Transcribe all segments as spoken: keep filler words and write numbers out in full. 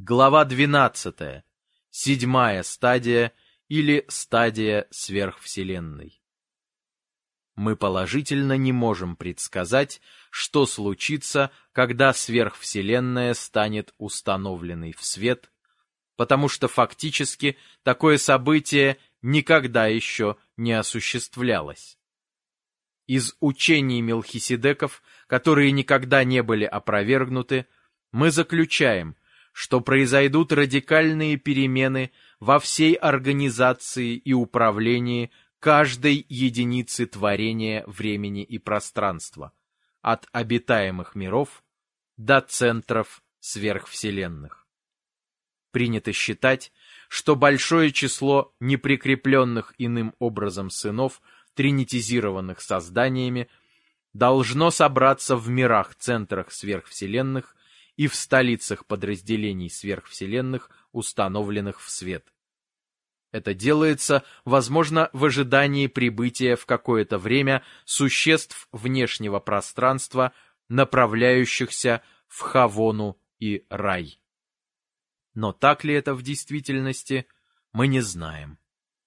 Глава двенадцатая. Седьмая стадия или стадия сверхвселенной. Мы положительно не можем предсказать, что случится, когда сверхвселенная станет установленной в свет, потому что фактически такое событие никогда еще не осуществлялось. Из учений Мелхиседеков, которые никогда не были опровергнуты, мы заключаем, что произойдут радикальные перемены во всей организации и управлении каждой единицы творения времени и пространства, от обитаемых миров до центров сверхвселенных. Принято считать, что большое число неприкрепленных иным образом сынов, тринитизированных созданиями, должно собраться в мирах-центрах сверхвселенных и в столицах подразделений сверхвселенных, установленных в свет. Это делается, возможно, в ожидании прибытия в какое-то время существ внешнего пространства, направляющихся в Хавону и рай. Но так ли это в действительности, мы не знаем.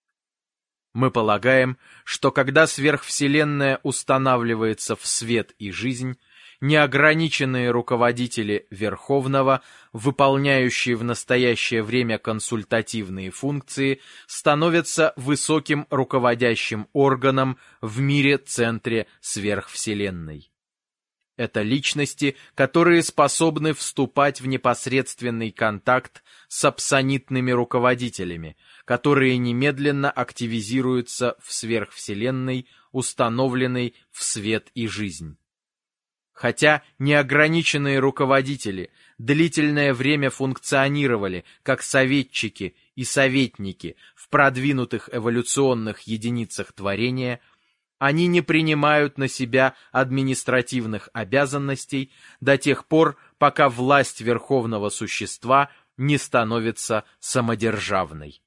Мы полагаем, что когда сверхвселенная устанавливается в свет и жизнь, неограниченные руководители Верховного, выполняющие в настоящее время консультативные функции, становятся высоким руководящим органом в мире-центре сверхвселенной. Это личности, которые способны вступать в непосредственный контакт с апсонитными руководителями, которые немедленно активизируются в сверхвселенной, установленной в свет и жизнь. Хотя неограниченные руководители длительное время функционировали как советчики и советники в продвинутых эволюционных единицах творения, они не принимают на себя административных обязанностей до тех пор, пока власть верховного существа не становится самодержавной.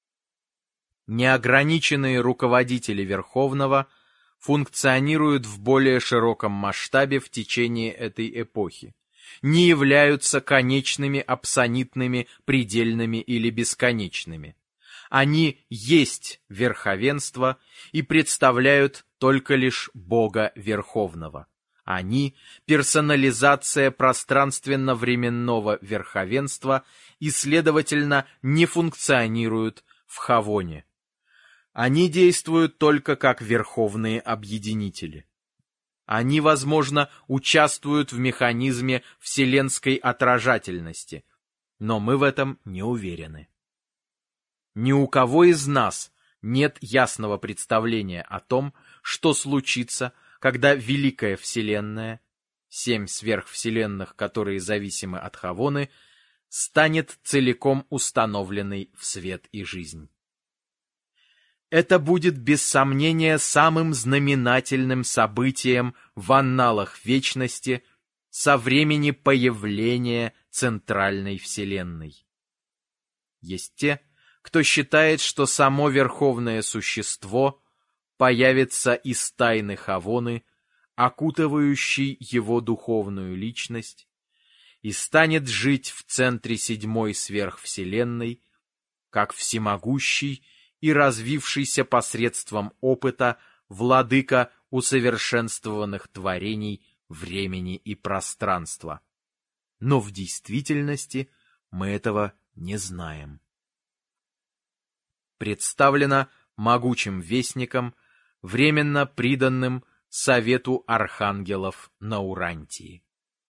Неограниченные руководители Верховного функционируют в более широком масштабе в течение этой эпохи, не являются конечными, апсонитными, предельными или бесконечными. Они есть верховенство и представляют только лишь Бога Верховного. Они — персонализация пространственно-временного верховенства и, следовательно, не функционируют в Хавоне. Они действуют только как верховные объединители. Они, возможно, участвуют в механизме вселенской отражательности, но мы в этом не уверены. Ни у кого из нас нет ясного представления о том, что случится, когда Великая Вселенная, семь сверхвселенных, которые зависимы от Хавоны, станет целиком установленной в свет и жизнь. Это будет без сомнения самым знаменательным событием в анналах вечности со времени появления центральной Вселенной. Есть те, кто считает, что само Верховное Существо появится из тайны Хавоны, окутывающей его духовную личность, и станет жить в центре седьмой сверхвселенной, как всемогущий и развившийся посредством опыта владыка усовершенствованных творений времени и пространства. Но в действительности мы этого не знаем. Представлено могучим вестником, временно приданным Совету Архангелов на Урантии.